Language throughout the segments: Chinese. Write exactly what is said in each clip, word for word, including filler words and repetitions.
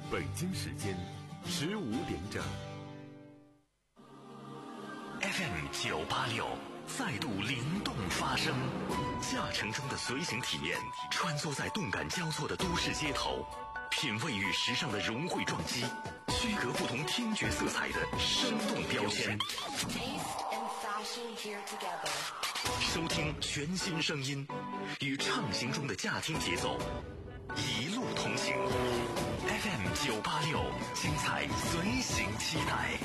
北京时间十五点整。 F M 九八六再度灵动发声，驾乘中的随行体验，穿梭在动感交错的都市街头，品味与时尚的融汇撞击，区隔不同听觉色彩的生动标签。收听全新声音，与畅行中的驾听节奏，一路同行。F M 九八六，精彩随行期待。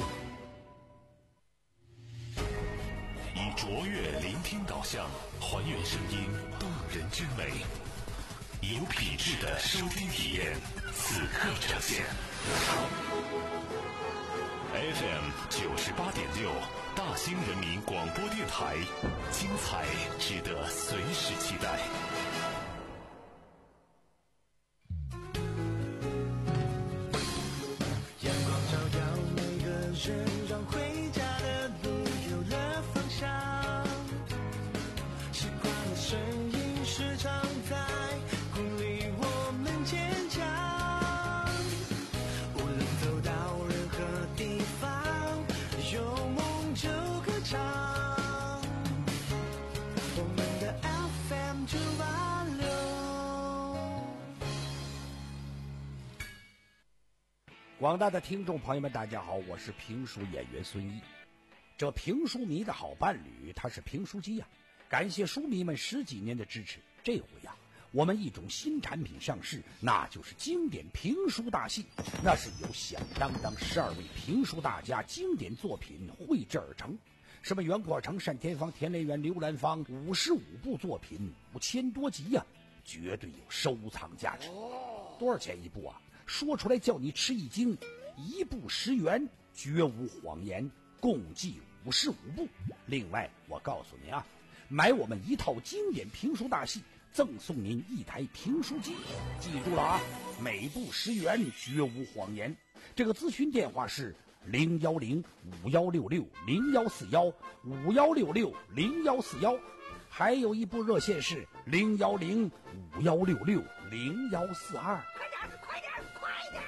以卓越聆听导向，还原声音动人之美，有品质的收听体验，此刻呈现。F M 九十八点六，大兴人民广播电台，精彩值得随时期待。 阳光照耀每个人，让回家的路有了方向。习惯的声音时常在鼓励我们坚强。无论走到任何地方，有梦就歌唱。我们的 F M 九八六。 广大的听众朋友们，大家好，我是评书演员孙一。这评书迷的好伴侣，他是评书机呀、啊。感谢书迷们十几年的支持，这回呀、啊，我们一种新产品上市，那就是经典评书大戏。那是由响当当十二位评书大家经典作品绘制而成，什么袁阔成、单田芳、田连元、刘兰芳，五十五部作品，五千多集呀、啊，绝对有收藏价值。多少钱一部啊？说出来叫你吃一惊，一部十元，绝无谎言，共计五十五部。另外我告诉您啊，买我们一套经典评书大戏，赠送您一台评书机。记住了啊，每部十元，绝无谎言。这个咨询电话是零幺零五幺六六零幺四幺五幺六六零幺四幺，还有一部热线是零幺零五幺六六零幺四二。 快点，快点，快点！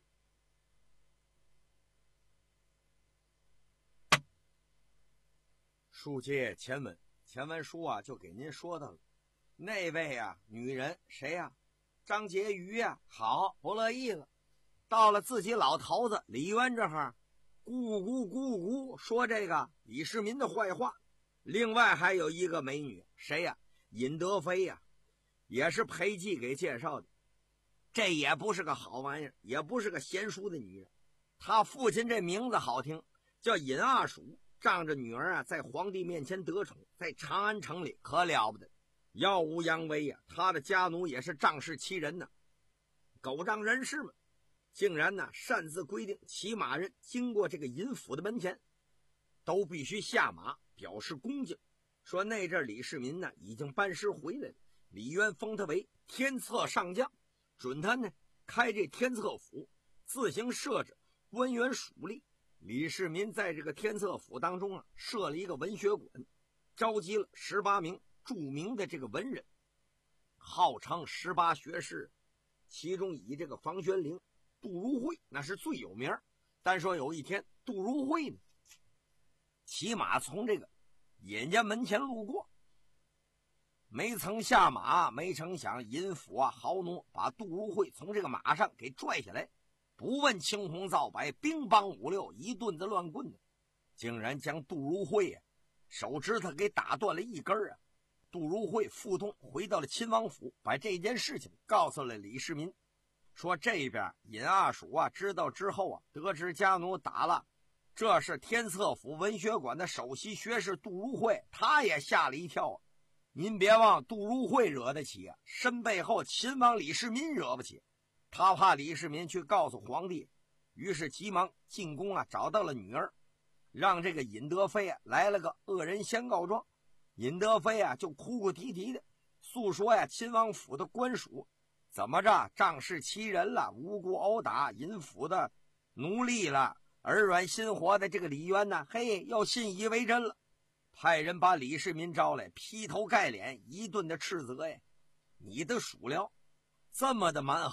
书接前文，前文书啊就给您说到了那位啊女人谁呀、啊？张婕妤呀、啊，好不乐意了，到了自己老头子李渊这哈，咕咕咕咕说这个李世民的坏话。另外还有一个美女谁呀、啊？尹德妃呀、啊，也是裴寂给介绍的。这也不是个好玩意儿，也不是个贤淑的女人。她父亲这名字好听，叫尹阿鼠。仗着女儿啊，在皇帝面前得宠，在长安城里可了不得，耀武扬威呀、啊！他的家奴也是仗势欺人呢。狗仗人势们，竟然呢擅自规定，骑马人经过这个尹府的门前，都必须下马表示恭敬。说那阵李世民呢已经班师回来了，李渊封他为天策上将，准他呢开这天策府，自行设置官员属吏。李世民在这个天策府当中啊，设了一个文学馆，召集了十八名著名的这个文人，号称十八学士，其中以这个房玄龄、杜如晦那是最有名。但说有一天，杜如晦呢骑马从这个尹家门前路过，没曾下马，没成想尹府啊豪奴把杜如晦从这个马上给拽下来。不问青红皂白，兵帮五六，一顿子乱棍呢，竟然将杜如晦啊手指头给打断了一根啊！杜如晦腹痛，回到了亲王府，把这件事情告诉了李世民。说这边尹阿鼠啊知道之后啊，得知家奴打了这是天策府文学馆的首席学士杜如晦，他也吓了一跳啊！您别忘，杜如晦惹得起啊，身背后秦王李世民惹不起。他怕李世民去告诉皇帝，于是急忙进宫啊，找到了女儿，让这个尹德妃啊来了个恶人先告状。尹德妃啊就哭哭啼啼的诉说呀，亲王府的官属怎么着仗势欺人了，无故殴打尹府的奴隶了，耳软心活的这个李渊呢，嘿，又信以为真了，派人把李世民招来，劈头盖脸一顿的斥责呀，你的属僚这么的蛮横啊，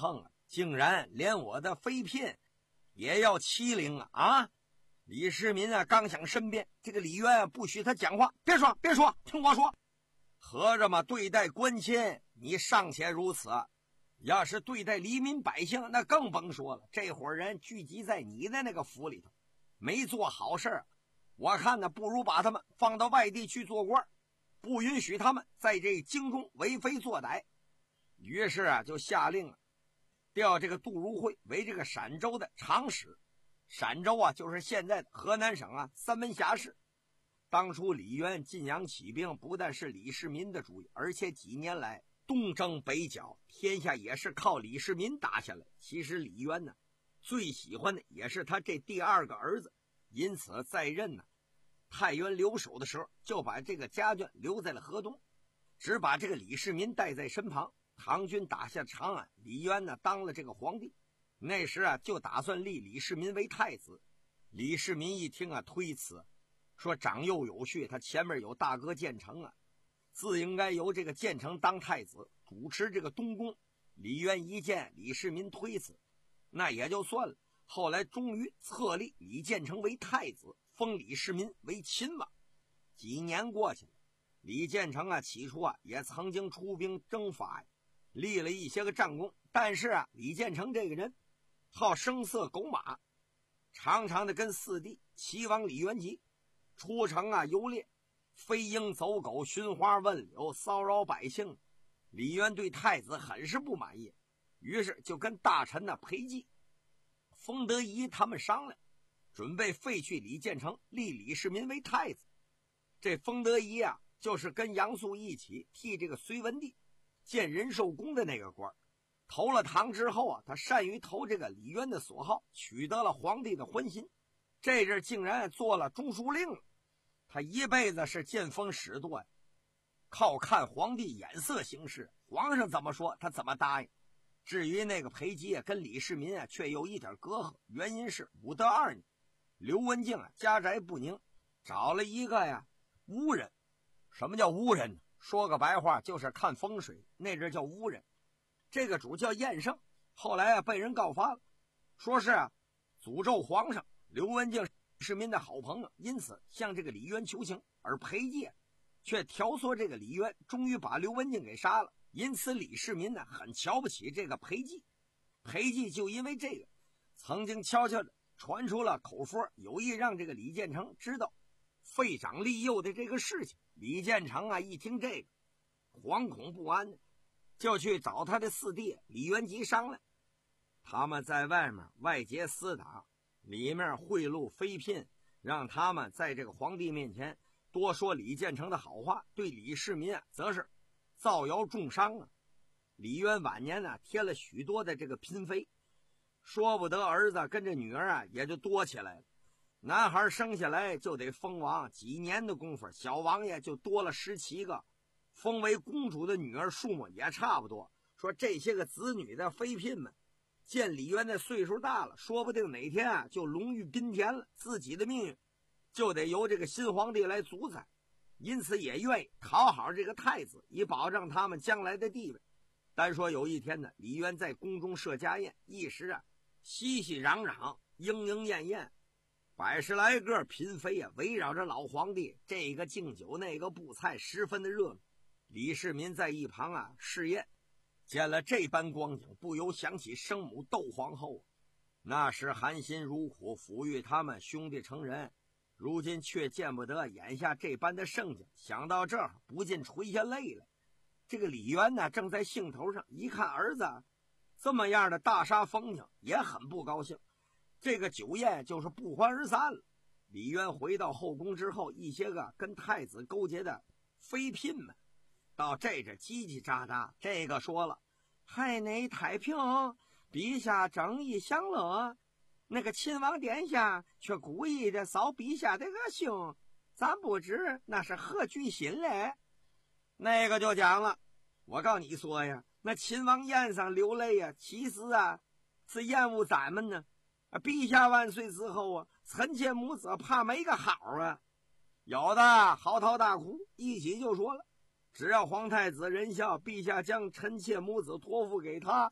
竟然连我的妃嫔也要欺凌啊！啊！李世民啊，刚想申辩，这个李渊啊不许他讲话，别说，别说，听我说。合着嘛，对待官亲你尚且如此，要是对待黎民百姓，那更甭说了。这伙人聚集在你的那个府里头，没做好事，我看呢，不如把他们放到外地去做官，不允许他们在这京中为非作歹。于是啊，就下令啊，调这个杜如晦为这个陕州的长史。陕州啊，就是现在的河南省啊三门峡市。当初李渊晋阳起兵，不但是李世民的主意，而且几年来东征北剿，天下也是靠李世民打下来。其实李渊呢，最喜欢的也是他这第二个儿子，因此在任呢太原留守的时候，就把这个家眷留在了河东，只把这个李世民带在身旁。唐军打下长安，李渊呢当了这个皇帝，那时啊就打算立李世民为太子。李世民一听啊推辞，说长幼有序，他前面有大哥建成啊，自应该由这个建成当太子，主持这个东宫。李渊一见李世民推辞，那也就算了。后来终于册立李建成为太子，封李世民为秦王。几年过去了，李建成啊起初啊也曾经出兵征伐呀，立了一些个战功。但是啊，李建成这个人好声色狗马，常常的跟四弟齐王李元吉出城啊游猎，飞鹰走狗，寻花问柳，骚扰百姓。李渊对太子很是不满意，于是就跟大臣呢裴寂、封德仪他们商量，准备废去李建成，立李世民为太子。这封德仪啊，就是跟杨素一起替这个隋文帝建仁寿宫的那个官。投了唐之后啊，他善于投这个李渊的所好，取得了皇帝的欢心。这阵竟然做了中书令了。他一辈子是见风使舵呀，靠看皇帝眼色行事，皇上怎么说他怎么答应。至于那个裴寂啊，跟李世民啊却有一点隔阂，原因是武德二年，刘文静啊家宅不宁，找了一个呀巫人。什么叫巫人呢？说个白话，就是看风水，那阵叫巫人。这个主叫晏胜，后来啊被人告发了，说是啊诅咒皇上。刘文静李世民的好朋友，因此向这个李渊求情，而裴寂却挑唆这个李渊，终于把刘文静给杀了。因此李世民呢很瞧不起这个裴寂。裴寂就因为这个，曾经悄悄的传出了口风，有意让这个李建成知道废长立幼的这个事情。李建成啊一听这个，惶恐不安，就去找他的四弟李元吉商量。他们在外面外结私党，里面贿赂妃嫔，让他们在这个皇帝面前多说李建成的好话，对李世民啊则是造谣重伤啊。李渊晚年呢、啊、添了许多的这个嫔妃，说不得儿子跟着女儿啊也就多起来了。男孩生下来就得封王，几年的功夫，小王爷就多了十七个，封为公主的女儿数目也差不多。说这些个子女的妃嫔们见李渊的岁数大了，说不定哪天啊就龙驭宾田了，自己的命运就得由这个新皇帝来主宰，因此也愿意讨好这个太子，以保障他们将来的地位。单说有一天呢，李渊在宫中设家宴，一时啊熙熙攘攘，莺莺燕燕，百十来个嫔妃啊围绕着老皇帝，这个敬酒那个布菜，十分的热闹。李世民在一旁啊试宴，见了这般光景，不由想起生母窦皇后，那时含辛茹苦抚育他们兄弟成人，如今却见不得眼下这般的盛景，想到这儿不禁垂下泪来。这个李渊呢正在兴头上，一看儿子这么样的大杀风景，也很不高兴。这个酒宴就是不欢而散了。李渊回到后宫之后，一些个跟太子勾结的妃嫔们到这这叽叽喳喳，这个说了海内太平，陛下正义享乐，那个秦王殿下却故意的扫陛下的个兴，咱不知那是何居心嘞。那个就讲了，我告你说呀，那秦王宴上流泪呀，其实啊是厌恶咱们呢。陛下万岁之后啊，臣妾母子怕没个好啊。有的嚎啕大哭，一起就说了，只要皇太子仁孝，陛下将臣妾母子托付给他，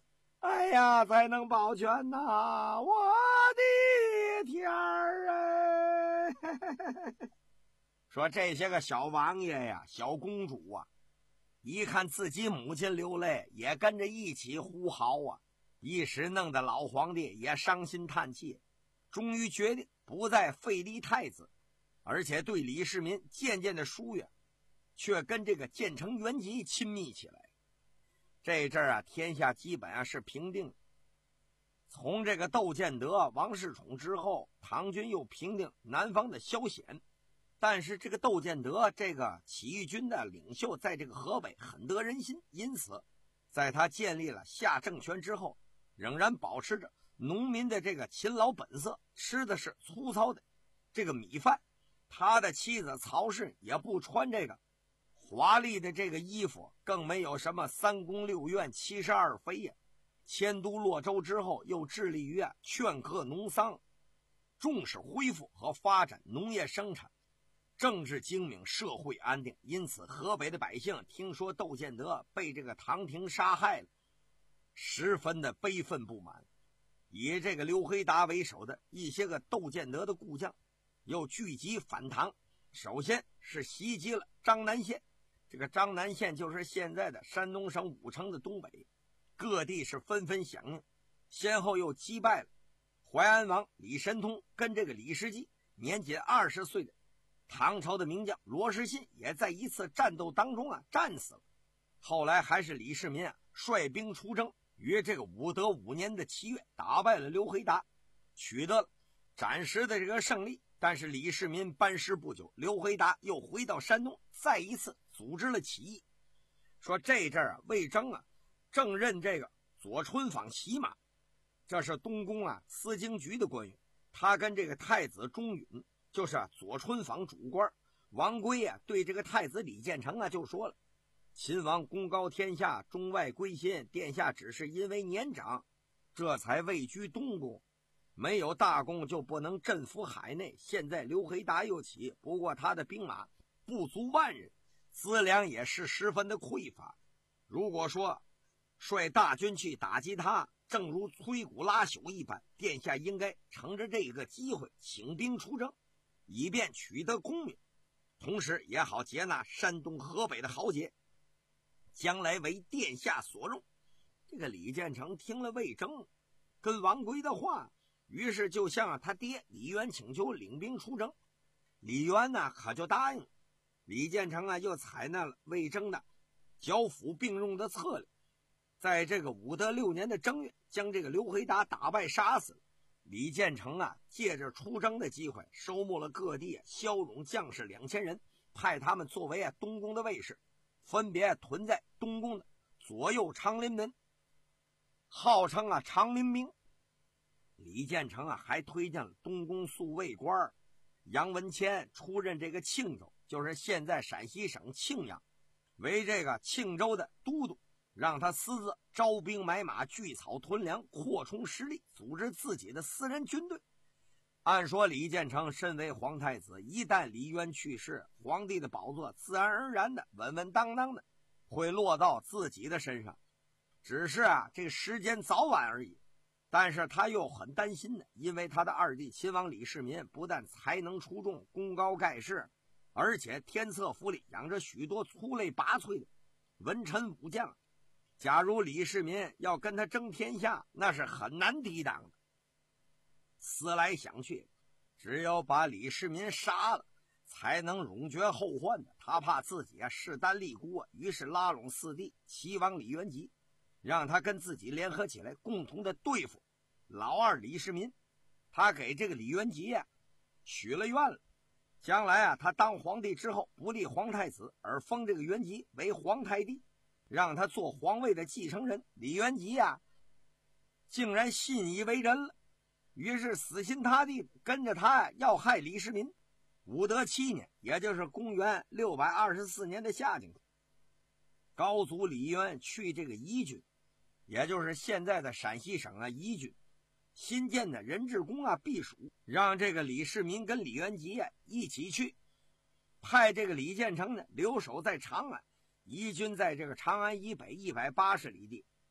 哎呀，才能保全呐！我的天儿哎！说这些个小王爷呀、小公主啊，一看自己母亲流泪，也跟着一起呼嚎啊，一时弄得老皇帝也伤心叹气，终于决定不再废立太子，而且对李世民渐渐的疏远，却跟这个建成元吉亲密起来。这阵儿啊，天下基本啊是平定。从这个窦建德、王世充之后，唐军又平定南方的萧显。但是这个窦建德这个起义军的领袖，在这个河北很得人心，因此在他建立了夏政权之后，仍然保持着农民的这个勤劳本色，吃的是粗糙的这个米饭。他的妻子曹氏也不穿这个华丽的这个衣服，更没有什么三宫六院七十二妃呀。迁都洛州之后，又致力于啊劝课农桑，重视恢复和发展农业生产，政治精明，社会安定。因此河北的百姓听说窦建德被这个唐廷杀害了，十分的悲愤不满。以这个刘黑达为首的一些个窦建德的故将又聚集反唐，首先是袭击了张南县，这个张南县就是现在的山东省武城的东北，各地是纷纷响应，先后又击败了淮安王李神通跟这个李世基年仅二十岁的唐朝的名将罗士信，也在一次战斗当中啊战死了。后来还是李世民啊率兵出征，于这个武德五年的七月打败了刘黑达，取得了暂时的这个胜利。但是李世民班师不久，刘黑达又回到山东，再一次组织了起义。说这阵儿啊，魏征啊正任这个左春坊骑马，这是东宫啊司经局的官员。他跟这个太子钟允，就是啊左春坊主官王圭啊，对这个太子李建成啊就说了：秦王功高天下，中外归心，殿下只是因为年长，这才位居东宫，没有大功就不能镇服海内。现在刘黑达又起，不过他的兵马不足万人，资粮也是十分的匮乏。如果说率大军去打击他，正如摧骨拉朽一般，殿下应该乘着这个机会请兵出征，以便取得功名，同时也好接纳山东河北的豪杰，将来为殿下所用。这个李建成听了魏征跟王圭的话，于是就向他爹李渊请求领兵出征。李渊呢可就答应了。李建成啊又采纳了魏征的剿抚并用的策略，在这个武德六年的正月，将这个刘黑达打败杀死了。李建成啊借着出征的机会，收募了各地骁勇将士两千人，派他们作为啊东宫的卫士，分别屯在东宫的左右长林门，号称啊长林兵。李建成啊还推荐了东宫宿卫官杨文谦出任这个庆州，就是现在陕西省庆阳，为这个庆州的都督，让他私自招兵买马，聚草屯粮，扩充实力，组织自己的私人军队。按说李建成身为皇太子，一旦李渊去世，皇帝的宝座自然而然的稳稳当当的会落到自己的身上，只是啊这个时间早晚而已。但是他又很担心的，因为他的二弟秦王李世民不但才能出众，功高盖世，而且天策府里养着许多出类拔萃的文臣武将，假如李世民要跟他争天下，那是很难抵挡的。思来想去，只有把李世民杀了，才能永绝后患的。他怕自己啊势单力孤啊，于是拉拢四弟齐王李元吉，让他跟自己联合起来，共同的对付老二李世民。他给这个李元吉啊许了愿了，将来啊他当皇帝之后不立皇太子，而封这个元吉为皇太帝，让他做皇位的继承人。李元吉啊竟然信以为真了，于是死心塌地跟着他要害李世民。武德七年，也就是公元六百二十四年的夏景，高祖李渊去这个宜郡，也就是现在的陕西省啊宜郡新建的人质宫啊避暑，让这个李世民跟李元吉啊一起去，派这个李建成呢留守在长安，宜郡在这个长安以北一百八十里地，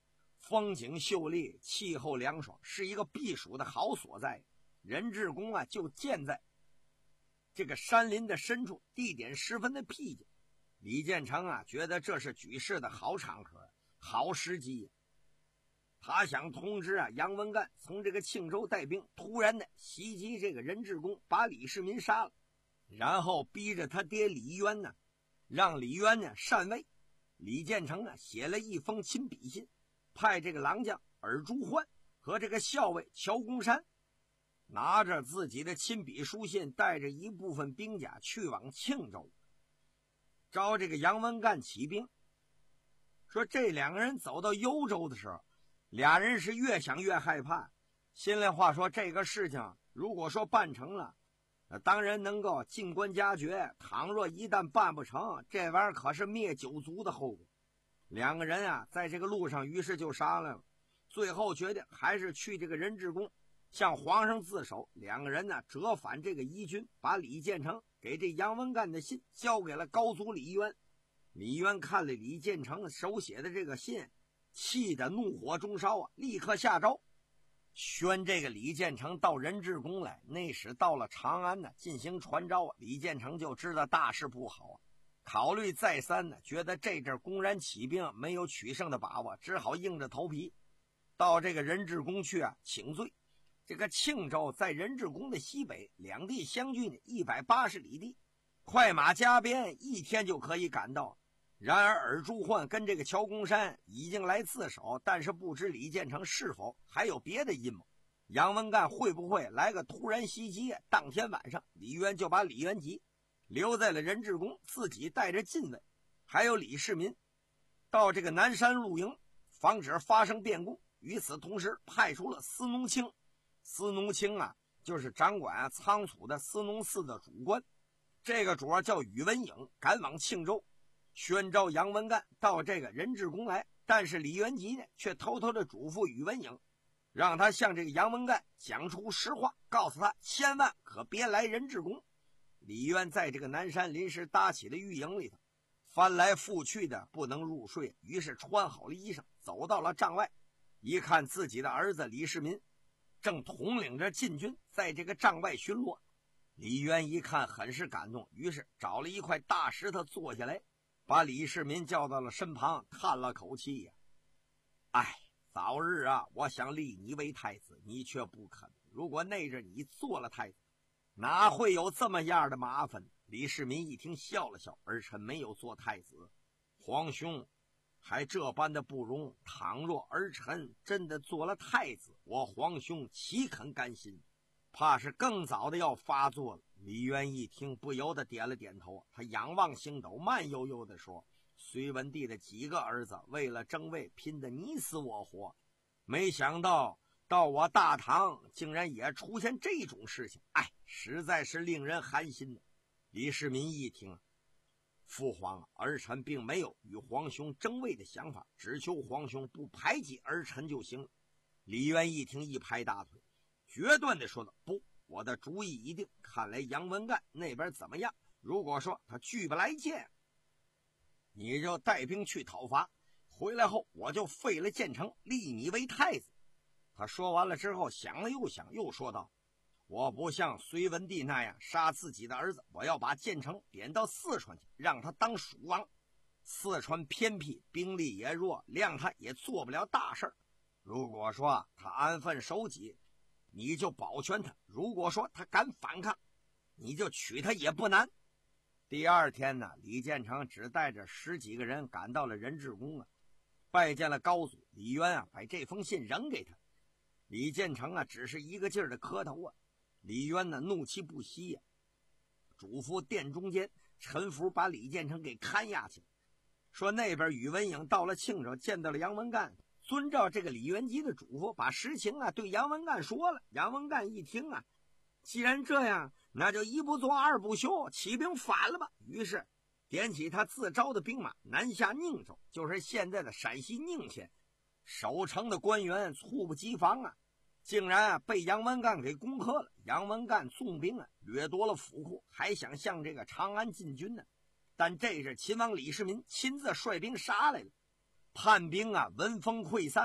风景秀丽，气候凉爽，是一个避暑的好所在。人质宫啊，就建在这个山林的深处，地点十分的僻静。李建成啊，觉得这是举事的好场合，好时机。他想通知啊，杨文干从这个庆州带兵，突然的袭击这个人质宫，把李世民杀了，然后逼着他爹李渊呢，让李渊呢禅位。李建成呢写了一封亲笔信，派这个郎将尔朱焕和这个校尉乔公山拿着自己的亲笔书信，带着一部分兵甲去往庆州，招这个杨文干起兵。说这两个人走到幽州的时候，俩人是越想越害怕，心里话说这个事情如果说办成了，当然能够进官加爵，倘若一旦办不成，这玩意儿可是灭九族的后果。两个人啊，在这个路上于是就商量了，最后决定还是去这个人质宫向皇上自首。两个人呢折返这个宜君，把李建成给这杨文干的信交给了高祖李渊。李渊看了李建成手写的这个信，气得怒火中烧啊，立刻下诏宣这个李建成到人质宫来。那时到了长安呢，进行传召啊，李建成就知道大事不好啊，考虑再三呢，觉得这阵公然起兵没有取胜的把握，只好硬着头皮到这个人质宫去啊请罪。这个庆州在人质宫的西北，两地相距呢一百八十里地，快马加鞭一天就可以赶到。然而尔朱焕跟这个乔公山已经来自首，但是不知李建成是否还有别的阴谋，杨文干会不会来个突然袭击。当天晚上，李渊就把李元吉留在了人质宫，自己带着禁卫还有李世民到这个南山露营，防止发生变故。与此同时，派出了司农卿。司农卿啊，就是掌管啊仓储的司农司的主官，这个主叫宇文颖，赶往庆州宣召杨文干到这个人质宫来。但是李元吉呢，却偷偷的嘱咐宇文颖，让他向这个杨文干讲出实话，告诉他千万可别来人质宫。李渊在这个南山临时搭起了御营里头，翻来覆去的不能入睡，于是穿好了衣裳，走到了帐外，一看自己的儿子李世民正统领着禁军在这个帐外巡逻。李渊一看很是感动，于是找了一块大石头坐下来，把李世民叫到了身旁，叹了口气呀、啊，哎，早日啊，我想立你为太子，你却不肯。如果那日你做了太子，哪会有这么样的麻烦？李世民一听笑了笑，儿臣没有做太子，皇兄还这般的不容，倘若儿臣真的做了太子，我皇兄岂肯甘心？怕是更早的要发作了。李渊一听不由得点了点头，他仰望星斗，慢悠悠地说，隋文帝的几个儿子为了争位拼得你死我活，没想到到我大唐竟然也出现这种事情，哎，实在是令人寒心的。李世民一听，父皇，儿臣并没有与皇兄争位的想法，只求皇兄不排挤儿臣就行了。李渊一听一拍大腿，决断地说道，不，我的主意已定，看来杨文干那边怎么样？如果说他拒不来见，你就带兵去讨伐，回来后我就废了建成，立你为太子。他说完了之后，想了又想，又说道，我不像隋文帝那样杀自己的儿子，我要把建成贬到四川去，让他当蜀王。四川偏僻，兵力也弱，谅他也做不了大事。如果说他安分守己，你就保全他；如果说他敢反抗，你就取他也不难。第二天呢，李建成只带着十几个人赶到了人质宫啊，拜见了高祖。李渊啊，把这封信扔给他。李建成啊，只是一个劲儿的磕头啊。李渊呢，怒气不息呀、啊，嘱咐殿中间陈福把李建成给看押去，说那边宇文颖到了庆州，见到了杨文干，遵照这个李元吉的嘱咐，把实情啊对杨文干说了。杨文干一听啊，既然这样，那就一不做二不休，起兵反了吧。于是点起他自招的兵马，南下宁州，就是现在的陕西宁县。守城的官员猝不及防啊，竟然啊被杨文干给攻克了。杨文干纵兵啊，掠夺了府库，还想向这个长安进军呢。但这是秦王李世民亲自率兵杀来了。叛兵啊闻风溃散，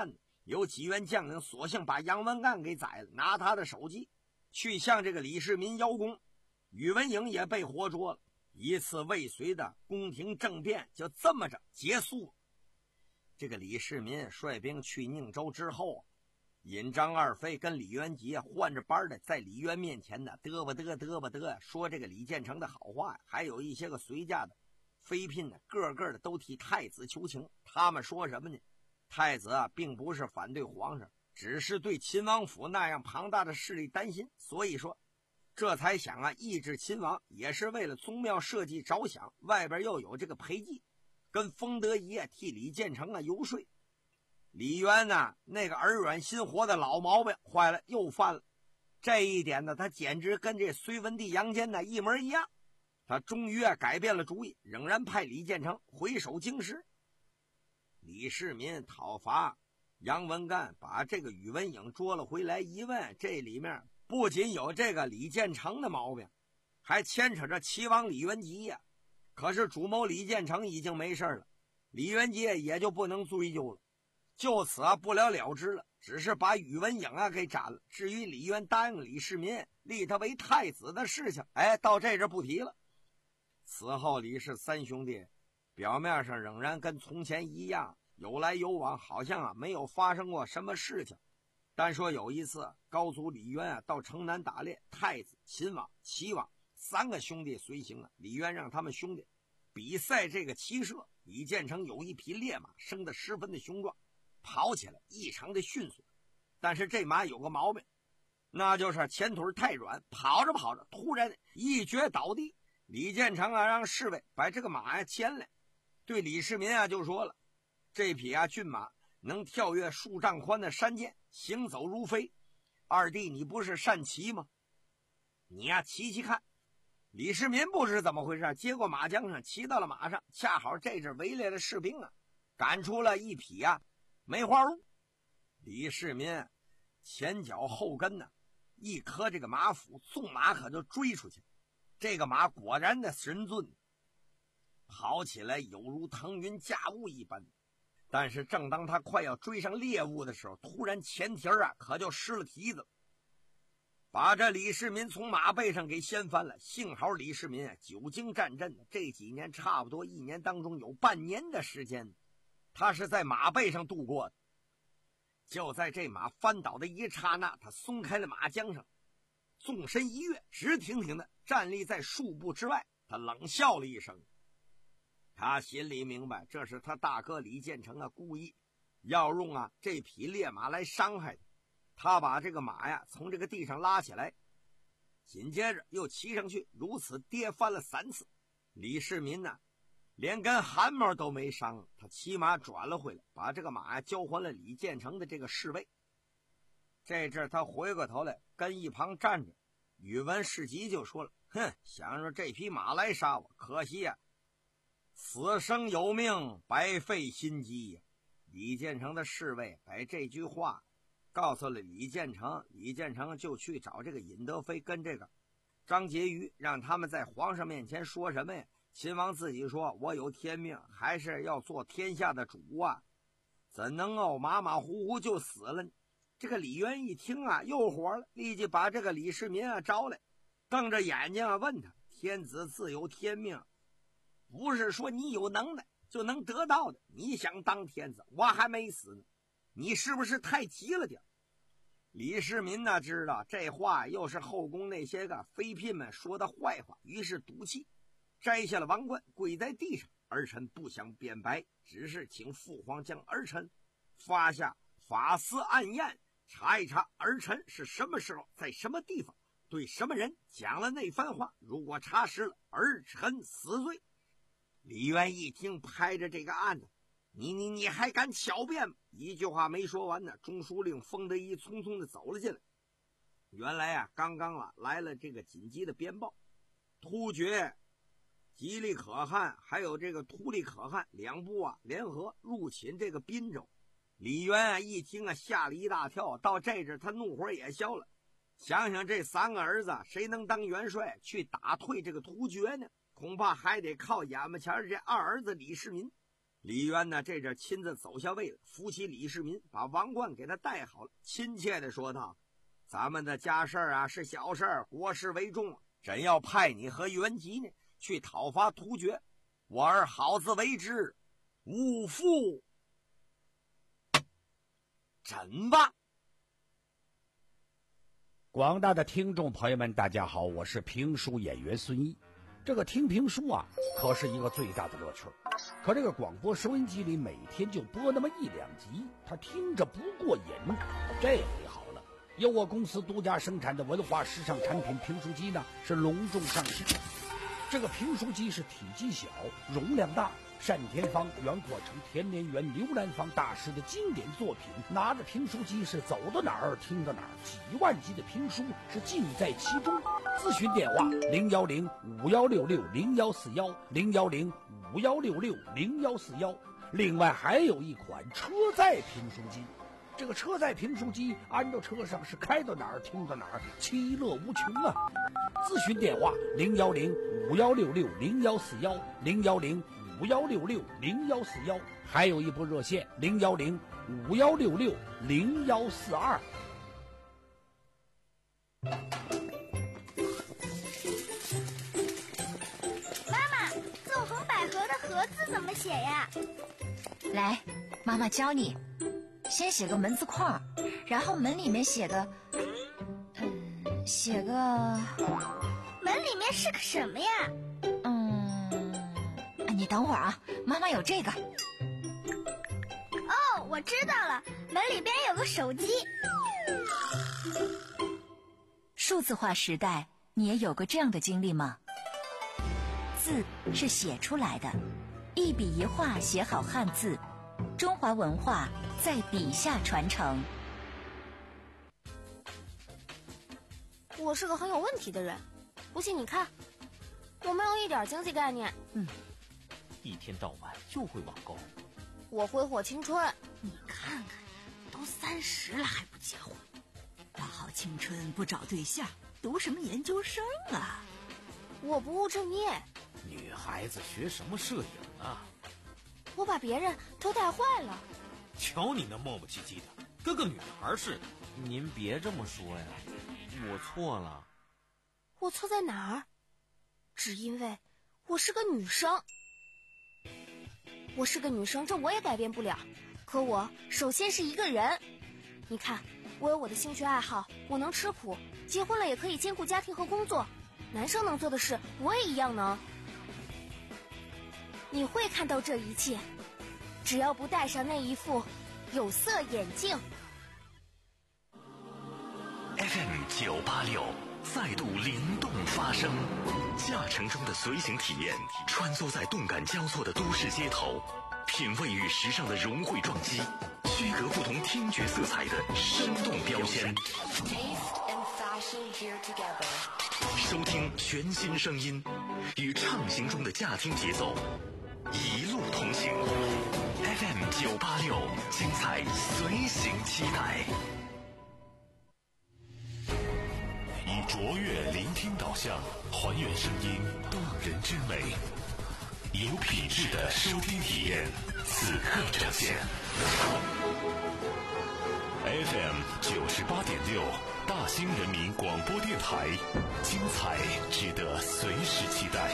有几员将领索性把杨文干给宰了，拿他的首级去向这个李世民邀功。宇文颖也被活捉了，一次未遂的宫廷政变就这么着结束了。这个李世民率兵去宁州之后，引张二妃跟李元吉换着班的在李渊面前呢嘚吧嘚嘚吧嘚说这个李建成的好话，还有一些个随驾的妃嫔呢，个个的都替太子求情。他们说什么呢？太子啊，并不是反对皇上，只是对秦王府那样庞大的势力担心，所以说这才想啊抑制秦王，也是为了宗庙社稷着想。外边又有这个裴寂跟封德仪啊替李建成啊游说。李渊呢，那个耳软心活的老毛病坏了，又犯了。这一点呢，他简直跟这隋文帝杨坚呢一模一样。他终于啊改变了主意，仍然派李建成回守京师。李世民讨伐杨文干，把这个宇文颖捉了回来，一问这里面不仅有这个李建成的毛病，还牵扯着齐王李元吉呀。可是主谋李建成已经没事了，李元吉也就不能追究了，就此啊不了了之了，只是把宇文颖啊给斩了。至于李渊答应李世民立他为太子的事情，哎，到这这不提了。此后李氏三兄弟表面上仍然跟从前一样有来有往，好像啊没有发生过什么事情。单说有一次高祖李渊啊到城南打猎，太子、秦王、齐王三个兄弟随行啊，李渊让他们兄弟比赛这个骑射。李建成有一匹烈马，生得十分的雄壮，跑起来异常的迅速，但是这马有个毛病，那就是前腿太软，跑着跑着突然一蹶倒地。李建成啊让侍卫把这个马呀牵来，对李世民啊就说了，这匹啊骏马能跳跃数丈宽的山涧，行走如飞。二弟你不是善骑吗？你呀骑骑看。李世民不知怎么回事，接过马缰上，骑到了马上，恰好这阵围来的士兵啊赶出了一匹啊梅花鹿。李世民前脚后跟呢一磕这个马腹，纵马可就追出去。这个马果然的神盾，跑起来有如腾云驾雾一般。但是正当他快要追上猎物的时候，突然前蹄啊可就失了蹄子，把这李世民从马背上给掀翻了。幸好李世民啊久经战阵，这几年差不多一年当中有半年的时间他是在马背上度过的。就在这马翻倒的一刹那，他松开了马缰上，纵身一跃，直挺挺的站立在数步之外。他冷笑了一声，他心里明白，这是他大哥李建成啊故意要用啊这匹烈马来伤害他。他把这个马呀从这个地上拉起来，紧接着又骑上去，如此跌翻了三次。李世民呢连根汗毛都没伤，他骑马转了回来，把这个马呀交还了李建成的这个侍卫。这阵他回过头来跟一旁站着宇文士集就说了，哼，想着这匹马来杀我，可惜呀、啊，死生有命，白费心机呀。李建成的侍卫把这句话告诉了李建成，李建成就去找这个尹德妃跟这个张婕妤，让他们在皇上面前说什么呀？秦王自己说，我有天命，还是要做天下的主啊，怎能够马马虎虎就死了呢？这个李渊一听啊又火了，立即把这个李世民啊招来，瞪着眼睛啊问他，天子自有天命，不是说你有能耐就能得到的，你想当天子，我还没死呢，你是不是太急了点？李世民呢知道这话又是后宫那些个妃嫔们说的坏话，于是赌气摘下了王冠，跪在地上，儿臣不想辩白，只是请父皇将儿臣发下法司暗验，查一查儿臣是什么时候在什么地方对什么人讲了那番话，如果查实了，儿臣死罪。李渊一听，拍着这个案子，你你你还敢狡辩吗？一句话没说完呢，中书令封德仪匆匆的走了进来。原来啊，刚刚啊来了这个紧急的编报，突厥吉利可汗还有这个突利可汗两部啊联合入侵这个滨州。李渊啊一听啊吓了一大跳，到这阵他怒火也消了，想想这三个儿子谁能当元帅去打退这个突厥呢？恐怕还得靠眼巴前这二儿子李世民。 李渊呢，这阵亲自走下位了，扶起李世民，把王冠给他戴好了，亲切地说道：“咱们的家事啊是小事儿，国事为重。真要派你和元吉呢去讨伐突厥，我儿好自为之，勿负。真吧。” 广大的听众朋友们，大家好，我是评书演员孙一。这个听评书啊，可是一个最大的乐趣。可这个广播收音机里每天就播那么一两集，他听着不过瘾。这回好了，由我公司独家生产的文化时尚产品评书机呢，是隆重上市。这个评书机是体积小，容量大，单田芳、袁阔成、田连元、刘兰芳大师的经典作品，拿着评书机是走到哪儿听到哪儿，几万集的评书是尽在其中。咨询电话零幺零五幺六六零幺四幺零幺零五幺六六零幺四幺。另外还有一款车载评书机，这个车载评书机安到车上是开到哪儿听到哪儿，其乐无穷啊！咨询电话零幺零五幺六六零幺四幺零幺零五幺六六零幺四幺，还有一部热线零幺零五幺六六零幺四二。 妈妈，纵横捭阖的阖字怎么写呀？ 来，妈妈教你。先写个门字框，然后门里面写个，嗯，写个门里面是个什么呀？ 嗯，你等会儿啊，妈妈有这个。 哦，我知道了，门里边有个手机。 数字化时代，你也有过这样的经历吗？字是写出来的，一笔一画写好汉字，中华文化在笔下传承。 我是个很有问题的人，不信你看，我没有一点经济概念。 嗯，一天到晚就会网购。 我挥霍青春。 你看看，都三十了还不结婚，大好青春不找对象，读什么研究生啊？ 我不务正业。 女孩子学什么摄影啊？ 我把别人都带坏了。 瞧你那磨磨唧唧的，跟个女孩似的。 您别这么说呀，我错了。 我错在哪儿？只因为我是个女生。我是个女生，这我也改变不了。可我首先是一个人。你看，我有我的兴趣爱好，我能吃苦，结婚了也可以兼顾家庭和工作。男生能做的事，我也一样能。你会看到这一切，只要不戴上那一副有色眼镜。 F M 九八六再度灵动发声，驾乘中的随行体验，穿梭在动感交错的都市街头，品味与时尚的融汇撞击，区隔不同听觉色彩的生动标签。收听全新声音，与畅行中的驾听节奏，一路同行。F M 九八六，精彩随行期待。以卓越聆听导向，还原声音动人之美，有品质的收听体验，此刻呈现。F M 九十八点六，大兴人民广播电台，精彩值得随时期待。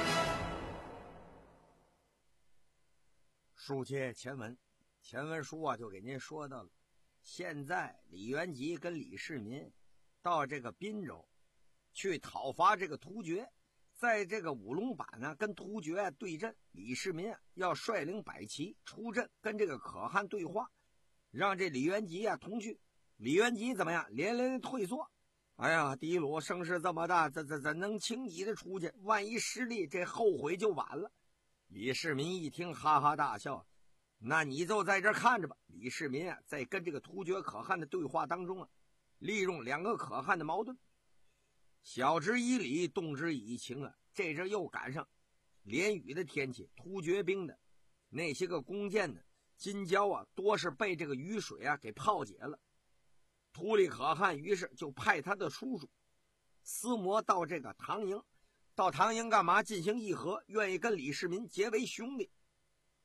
书接前文，前文书啊就给您说到了，现在李元吉跟李世民到这个滨州去讨伐这个突厥，在这个五龙坂呢跟突厥对阵，李世民要率领百骑出阵跟这个可汗对话，让这李元吉啊同去。李元吉怎么样？连连退缩。哎呀，氐鲁声势这么大，怎怎怎能轻易的出去？万一失利，这后悔就晚了。李世民一听，哈哈大笑。那你就在这看着吧。李世民啊，在跟这个突厥可汗的对话当中啊，利用两个可汗的矛盾，晓之以理，动之以情啊。这阵又赶上连雨的天气，突厥兵的那些个弓箭呢，金交啊，多是被这个雨水啊给泡解了。突利可汗于是就派他的叔叔司摩到这个唐营，到唐营干嘛？进行议和，愿意跟李世民结为兄弟。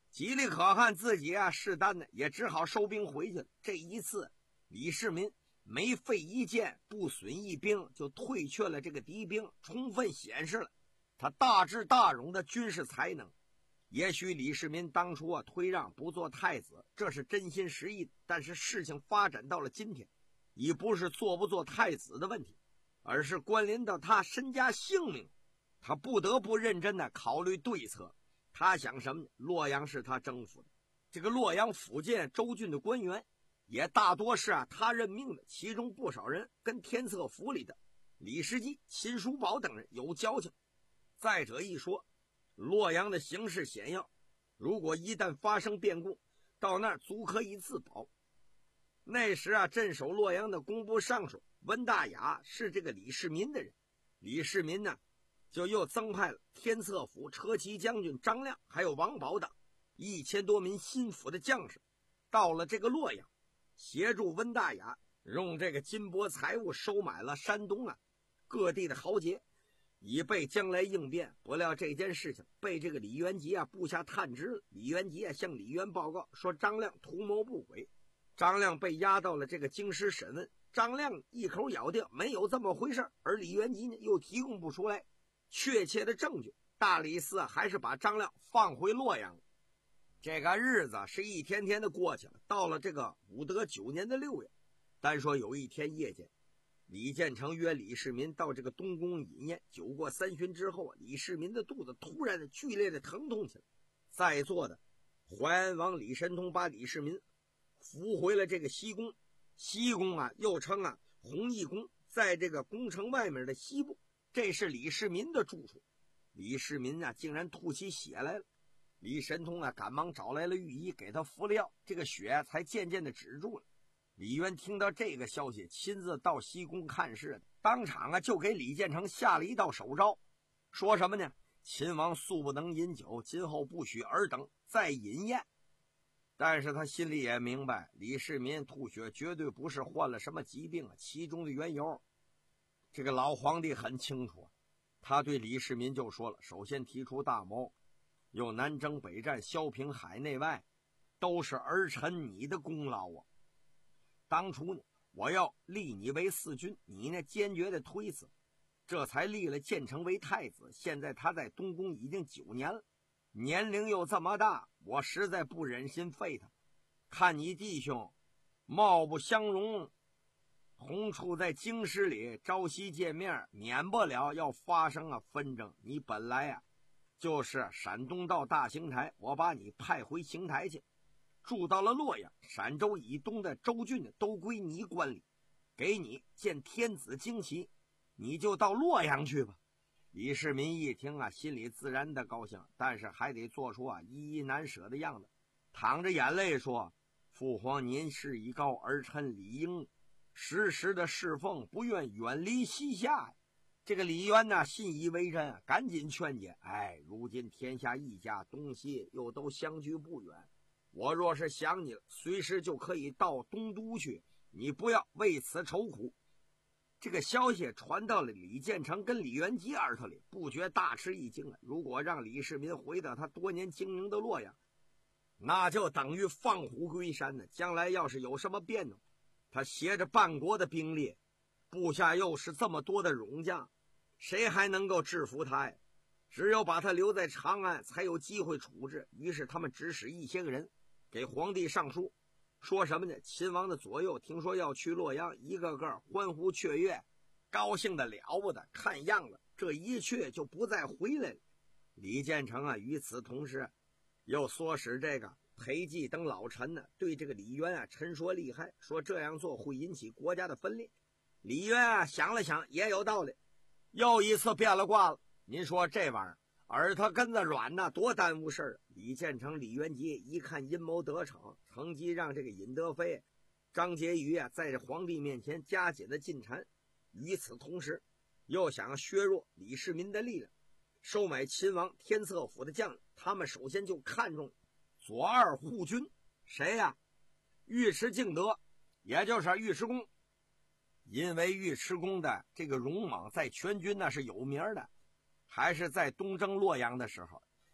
吉利可汗自己啊是单的，也只好收兵回去了。这一次，李世民没费一箭，不损一兵，就退却了这个敌兵，充分显示了他大智大勇的军事才能。也许李世民当初啊推让不做太子，这是真心实意的，但是事情发展到了今天，已不是做不做太子的问题，而是关联到他身家性命，他不得不认真的考虑对策。他想什么呢？洛阳是他征服的，这个洛阳附近州郡的官员也大多是啊他任命的，其中不少人跟天策府里的李世基、秦叔宝等人有交情。再者一说，洛阳的形势险要，如果一旦发生变故，到那儿足可以自保。那时啊，镇守洛阳的工部尚书温大雅是这个李世民的人，李世民呢，就又增派了天策府车骑将军张亮，还有王宝等一千多名心腹的将士，到了这个洛阳，协助温大雅用这个金帛财物收买了山东啊各地的豪杰，以备将来应变。不料这件事情被这个李元吉啊部下探知了，李元吉啊向李渊报告说张亮图谋不轨，张亮被押到了这个京师审问，张亮一口咬定没有这么回事，而李元吉呢又提供不出来确切的证据，大理寺还是把张亮放回洛阳了。这个日子是一天天的过去了，到了这个武德九年的六月，单说有一天夜间，李建成约李世民到这个东宫饮宴，酒过三巡之后，李世民的肚子突然的剧烈的疼痛起来，在座的淮安王李神通把李世民扶回了这个西宫，西宫啊又称啊弘义宫，在这个宫城外面的西部，这是李世民的住处。李世民啊竟然吐起血来了，李神通啊赶忙找来了御医给他服了药，这个血才渐渐的止住了。李渊听到这个消息，亲自到西宫看事，当场啊就给李建成下了一道手诏，说什么呢？秦王素不能饮酒，今后不许尔等再饮宴。但是他心里也明白，李世民吐血绝对不是患了什么疾病啊，其中的缘由这个老皇帝很清楚。他对李世民就说了，首先提出大谋，又南征北战，削平海内外，都是儿臣你的功劳啊。当初呢，我要立你为四君，你呢坚决的推辞，这才立了建成为太子。现在他在东宫已经九年了，年龄又这么大，我实在不忍心废他。看你弟兄貌不相容，同处在京师里朝夕见面，免不了要发生啊纷争。你本来啊就是陕东道大邢台，我把你派回邢台去，住到了洛阳，陕州以东的州郡都归你管理，给你见天子旌旗，你就到洛阳去吧。李世民一听啊，心里自然的高兴，但是还得做出啊依依难舍的样子，淌着眼泪说：父皇年事已高，儿臣理应时时的侍奉，不愿远离西夏。这个李渊呢信以为真，赶紧劝解：哎，如今天下一家，东西又都相距不远，我若是想你了，随时就可以到东都去，你不要为此愁苦。这个消息传到了李建成跟李元吉耳朵里，不觉大吃一惊啊！如果让李世民回到他多年经营的洛阳，那就等于放虎归山呢。将来要是有什么变动，他携着半国的兵力，部下又是这么多的勇将，谁还能够制服他呀？只有把他留在长安，才有机会处置。于是他们指使一些个人给皇帝上书，说什么呢？秦王的左右听说要去洛阳，一个个欢呼雀跃，高兴的了不得，看样子这一去就不再回来了。李建成啊，与此同时又唆使这个裴寂等老臣呢，对这个李渊啊陈说厉害，说这样做会引起国家的分裂。李渊啊想了想，也有道理，又一次变了卦了。您说这玩意儿耳朵根子软呐，多耽误事儿。李建成、李元吉一看阴谋得逞，乘机让这个尹德妃、张婕妤啊在这皇帝面前加紧的进谗。与此同时，又想削弱李世民的力量，收买秦王天策府的将领。他们首先就看中左二护军，谁呀、啊？尉迟敬德，也就是尉迟恭。因为尉迟恭的这个勇猛在全军那是有名的，还是在东征洛阳的时候，